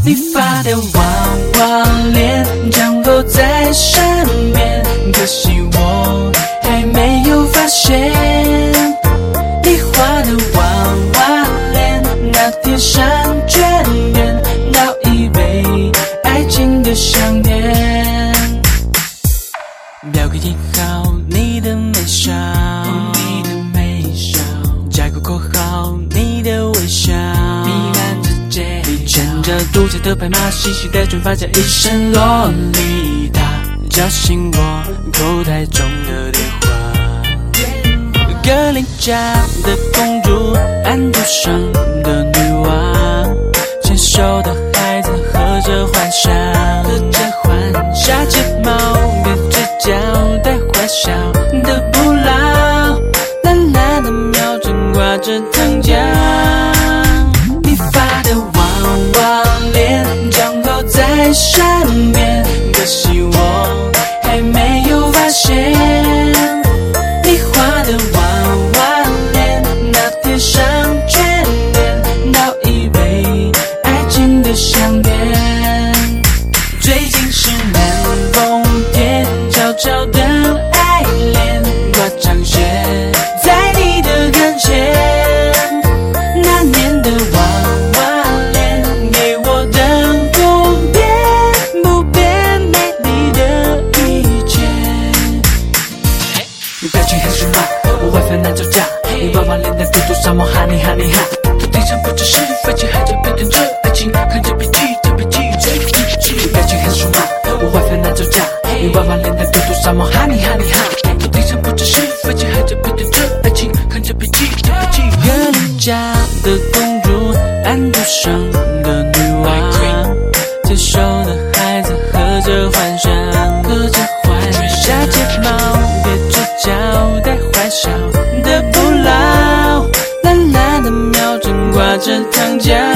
你发的娃娃脸降落在身边，可惜我还没有发现。你画的娃娃脸，那天上眷恋，倒一杯爱情的香甜。表格印好你的眉梢，你的眉梢，加个括号你的微笑，弥漫着街。你牵着独角的白马，细细的卷发加一身洛丽塔，叫醒我口袋中的电话。格林家的公主，安徒生的女王，牵手的孩子喝着幻想，下睫毛别嘴角带坏笑的不老，懒懒的秒针挂着糖浆。你发的娃娃脸降落在身边，可惜我还没有发现。你画的娃娃脸，那天上眷恋，倒一杯爱情的香甜。最近是南风天，悄悄的爱恋，挂长线在你的跟前。那年的娃娃脸，给我的不变美丽的一切。你表情很凶悍，我外翻难招架。你娃娃脸的嘟嘟沙漠哈你哈你哈，头顶上不只是飞机，还在表演着爱情，看着笔记，这笔记最记记。你表情很凶悍，我外翻难招架。你娃娃脸的嘟嘟沙漠哈你哈你哈，头顶上不只是飞机，还在表演着爱情，看着笔记，这笔记。格林家的公主，安徒生的女王，牵手的孩子喝着幻想，下睫毛别嘴角带坏笑的不老，懒懒的秒针挂着糖浆。